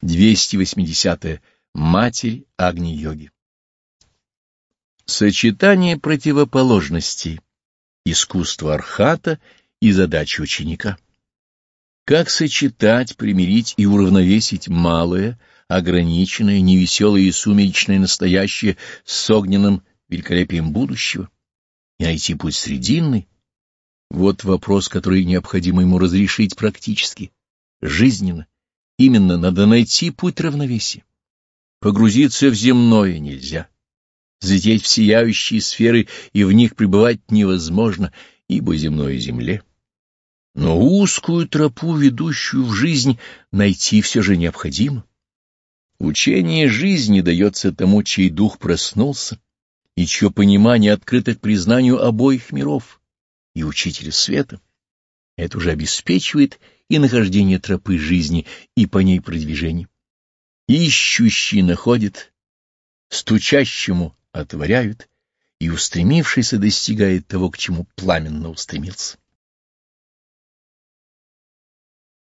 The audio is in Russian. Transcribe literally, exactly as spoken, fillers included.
двести восьмидесятое. Матерь Агни-йоги. Сочетание противоположностей. Искусство архата и задача ученика. Как сочетать, примирить и уравновесить малое, ограниченное, невеселое и сумеречное настоящее с огненным великолепием будущего и найти путь срединный? Вот вопрос, который необходимо ему разрешить практически, жизненно. Именно надо найти путь равновесия. Погрузиться в земное нельзя. Взлететь в сияющие сферы и в них пребывать невозможно, ибо земное земле. Но узкую тропу, ведущую в жизнь, найти все же необходимо. Учение жизни дается тому, чей дух проснулся, и чье понимание открыто к признанию обоих миров и Учителя света. Это уже обеспечивает и нахождение тропы жизни, и по ней продвижение. Ищущий находит, стучащему отворяют, и устремившийся достигает того, к чему пламенно устремился.